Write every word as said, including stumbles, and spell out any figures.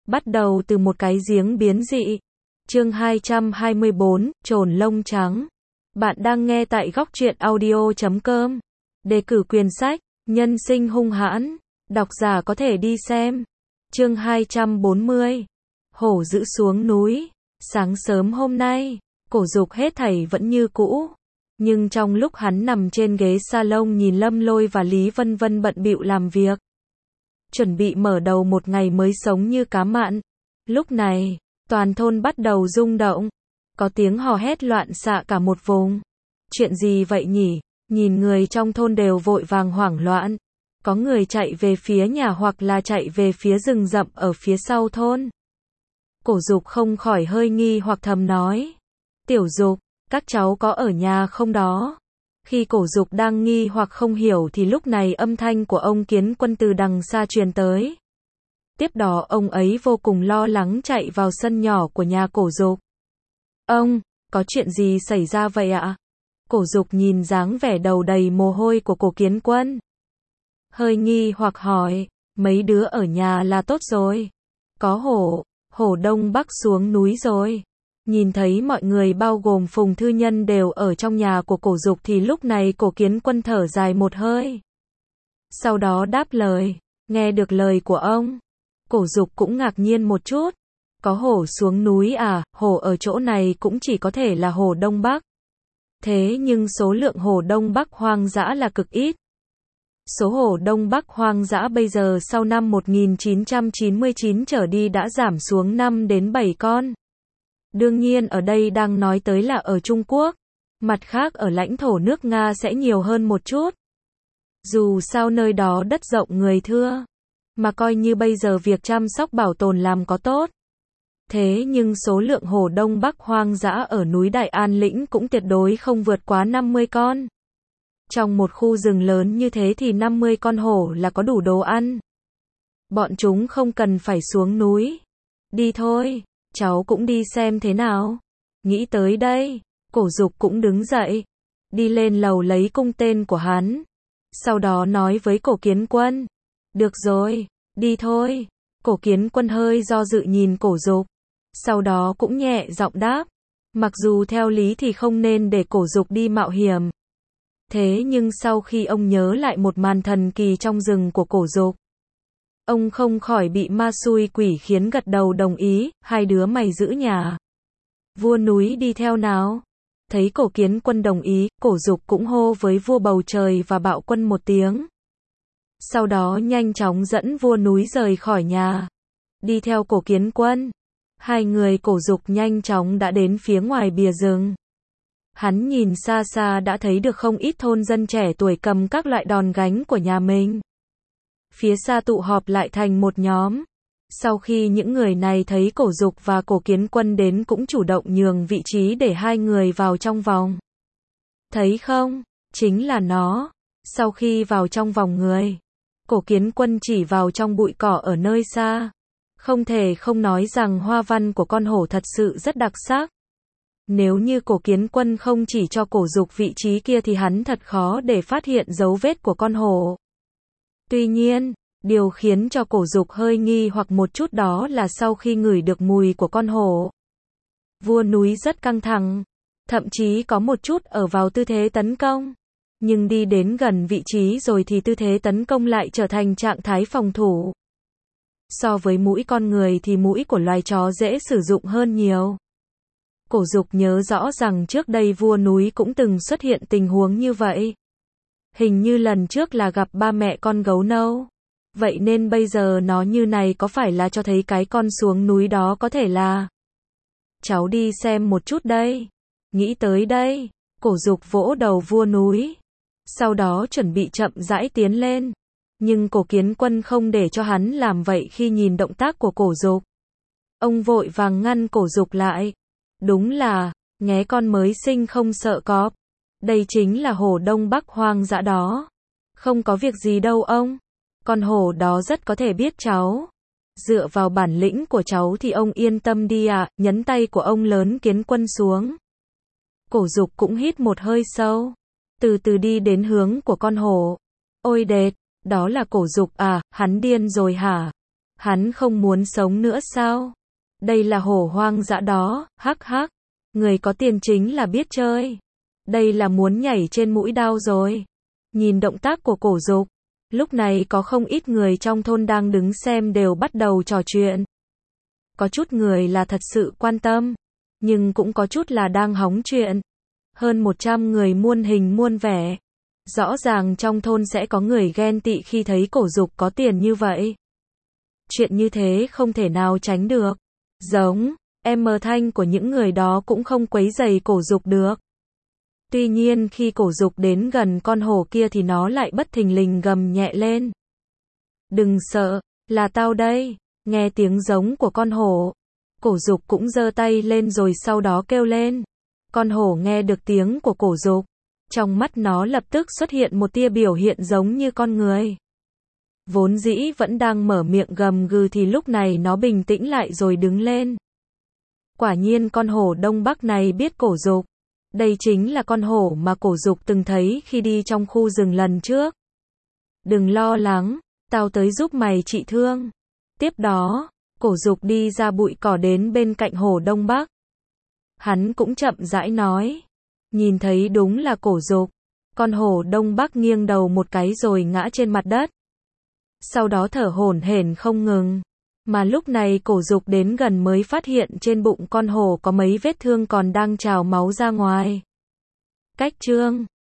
Bắt đầu từ một cái giếng biến dị. Chương hai trăm hai mươi bốn, Chồn lông trắng. Bạn đang nghe tại góc truyện audio chấm com. Đề cử quyển sách, Nhân sinh hung hãn. Độc giả có thể đi xem. Chương hai trăm bốn mươi. Hổ dữ xuống núi. Sáng sớm hôm nay, Cổ Dục hết thảy vẫn như cũ. Nhưng trong lúc hắn nằm trên ghế salon nhìn Lâm Lôi và Lý Vân Vân bận bịu làm việc, chuẩn bị mở đầu một ngày mới sống như cá mặn. Lúc này, toàn thôn bắt đầu rung động. Có tiếng hò hét loạn xạ cả một vùng. Chuyện gì vậy nhỉ? Nhìn người trong thôn đều vội vàng hoảng loạn. Có người chạy về phía nhà hoặc là chạy về phía rừng rậm ở phía sau thôn. Cổ Dục không khỏi hơi nghi hoặc thầm nói. Tiểu Dục, các cháu có ở nhà không đó? Khi Cổ Dục đang nghi hoặc không hiểu thì lúc này âm thanh của ông Kiến Quân từ đằng xa truyền tới. Tiếp đó ông ấy vô cùng lo lắng chạy vào sân nhỏ của nhà Cổ Dục. Ông, có chuyện gì xảy ra vậy ạ? Cổ Dục nhìn dáng vẻ đầu đầy mồ hôi của Cổ Kiến Quân, hơi nghi hoặc hỏi, mấy đứa ở nhà là tốt rồi. Có hổ, hổ Đông Bắc xuống núi rồi. Nhìn thấy mọi người bao gồm Phùng Thư Nhân đều ở trong nhà của Cổ Dục thì lúc này Cổ Kiến Quân thở dài một hơi. Sau đó đáp lời, nghe được lời của ông, Cổ Dục cũng ngạc nhiên một chút. Có hổ xuống núi à? Hổ ở chỗ này cũng chỉ có thể là hổ Đông Bắc. Thế nhưng số lượng hổ Đông Bắc hoang dã là cực ít. Số hổ Đông Bắc hoang dã bây giờ sau năm một nghìn chín trăm chín mươi chín trở đi đã giảm xuống năm đến bảy con. Đương nhiên ở đây đang nói tới là ở Trung Quốc. Mặt khác ở lãnh thổ nước Nga sẽ nhiều hơn một chút. Dù sao nơi đó đất rộng người thưa. Mà coi như bây giờ việc chăm sóc bảo tồn làm có tốt. Thế nhưng số lượng hổ Đông Bắc hoang dã ở núi Đại An Lĩnh cũng tuyệt đối không vượt quá năm mươi con. Trong một khu rừng lớn như thế thì năm mươi con hổ là có đủ đồ ăn. Bọn chúng không cần phải xuống núi. Đi thôi, cháu cũng đi xem thế nào. Nghĩ tới đây, Cổ Dục cũng đứng dậy, đi lên lầu lấy cung tên của hắn. Sau đó nói với Cổ Kiến Quân, được rồi, đi thôi. Cổ Kiến Quân hơi do dự nhìn Cổ Dục, sau đó cũng nhẹ giọng đáp. Mặc dù theo lý thì không nên để Cổ Dục đi mạo hiểm. Thế nhưng sau khi ông nhớ lại một màn thần kỳ trong rừng của Cổ Dục, ông không khỏi bị ma xui quỷ khiến gật đầu đồng ý, hai đứa mày giữ nhà. Vua núi đi theo nào. Thấy Cổ Kiến Quân đồng ý, Cổ Dục cũng hô với vua bầu trời và bạo quân một tiếng. Sau đó nhanh chóng dẫn vua núi rời khỏi nhà. Đi theo Cổ Kiến Quân, hai người Cổ Dục nhanh chóng đã đến phía ngoài bìa rừng. Hắn nhìn xa xa đã thấy được không ít thôn dân trẻ tuổi cầm các loại đòn gánh của nhà mình. Phía xa tụ họp lại thành một nhóm. Sau khi những người này thấy Cổ Dục và Cổ Kiến Quân đến cũng chủ động nhường vị trí để hai người vào trong vòng. Thấy không? Chính là nó. Sau khi vào trong vòng người, Cổ Kiến Quân chỉ vào trong bụi cỏ ở nơi xa. Không thể không nói rằng hoa văn của con hổ thật sự rất đặc sắc. Nếu như Cổ Kiến Quân không chỉ cho Cổ Dục vị trí kia thì hắn thật khó để phát hiện dấu vết của con hổ. Tuy nhiên, điều khiến cho Cổ Dục hơi nghi hoặc một chút đó là sau khi ngửi được mùi của con hổ, vua núi rất căng thẳng, thậm chí có một chút ở vào tư thế tấn công. Nhưng đi đến gần vị trí rồi thì tư thế tấn công lại trở thành trạng thái phòng thủ. So với mũi con người thì mũi của loài chó dễ sử dụng hơn nhiều. Cổ Dục nhớ rõ rằng trước đây vua núi cũng từng xuất hiện tình huống như vậy. Hình như lần trước là gặp ba mẹ con gấu nâu. Vậy nên bây giờ nó như này có phải là cho thấy cái con xuống núi đó có thể là... Cháu đi xem một chút đây. Nghĩ tới đây, Cổ Dục vỗ đầu vua núi. Sau đó chuẩn bị chậm rãi tiến lên. Nhưng Cổ Kiến Quân không để cho hắn làm vậy khi nhìn động tác của Cổ Dục. Ông vội vàng ngăn Cổ Dục lại. Đúng là, nghé con mới sinh không sợ cọp. Đây chính là hổ Đông Bắc hoang dã đó. Không có việc gì đâu ông. Con hổ đó rất có thể biết cháu. Dựa vào bản lĩnh của cháu thì ông yên tâm đi ạ. À, nhấn tay của ông lớn Kiến Quân xuống. Cổ Dục cũng hít một hơi sâu. Từ từ đi đến hướng của con hổ. Ôi đệt, đó là Cổ Dục à, hắn điên rồi hả? Hắn không muốn sống nữa sao? Đây là hổ hoang dã đó, hắc hắc. Người có tiền chính là biết chơi. Đây là muốn nhảy trên mũi đao rồi. Nhìn động tác của Cổ Dục, lúc này có không ít người trong thôn đang đứng xem đều bắt đầu trò chuyện. Có chút người là thật sự quan tâm, nhưng cũng có chút là đang hóng chuyện. Hơn một trăm người muôn hình muôn vẻ. Rõ ràng trong thôn sẽ có người ghen tị khi thấy Cổ Dục có tiền như vậy. Chuyện như thế không thể nào tránh được. Giống, em mờ thanh của những người đó cũng không quấy rầy Cổ Dục được. Tuy nhiên khi Cổ Dục đến gần con hổ kia thì nó lại bất thình lình gầm nhẹ lên. Đừng sợ, là tao đây. Nghe tiếng giống của con hổ, Cổ Dục cũng giơ tay lên rồi sau đó kêu lên. Con hổ nghe được tiếng của Cổ Dục, trong mắt nó lập tức xuất hiện một tia biểu hiện giống như con người. Vốn dĩ vẫn đang mở miệng gầm gừ thì lúc này nó bình tĩnh lại rồi đứng lên. Quả nhiên con hổ Đông Bắc này biết Cổ Dục. Đây chính là con hổ mà Cổ Dục từng thấy khi đi trong khu rừng lần trước. Đừng lo lắng, tao tới giúp mày trị thương. Tiếp đó, Cổ Dục đi ra bụi cỏ đến bên cạnh hổ Đông Bắc. Hắn cũng chậm rãi nói. Nhìn thấy đúng là Cổ Dục. Con hổ Đông Bắc nghiêng đầu một cái rồi ngã trên mặt đất. Sau đó thở hổn hển không ngừng. Mà lúc này Cổ Dục đến gần mới phát hiện trên bụng con hổ có mấy vết thương còn đang trào máu ra ngoài. Cách chương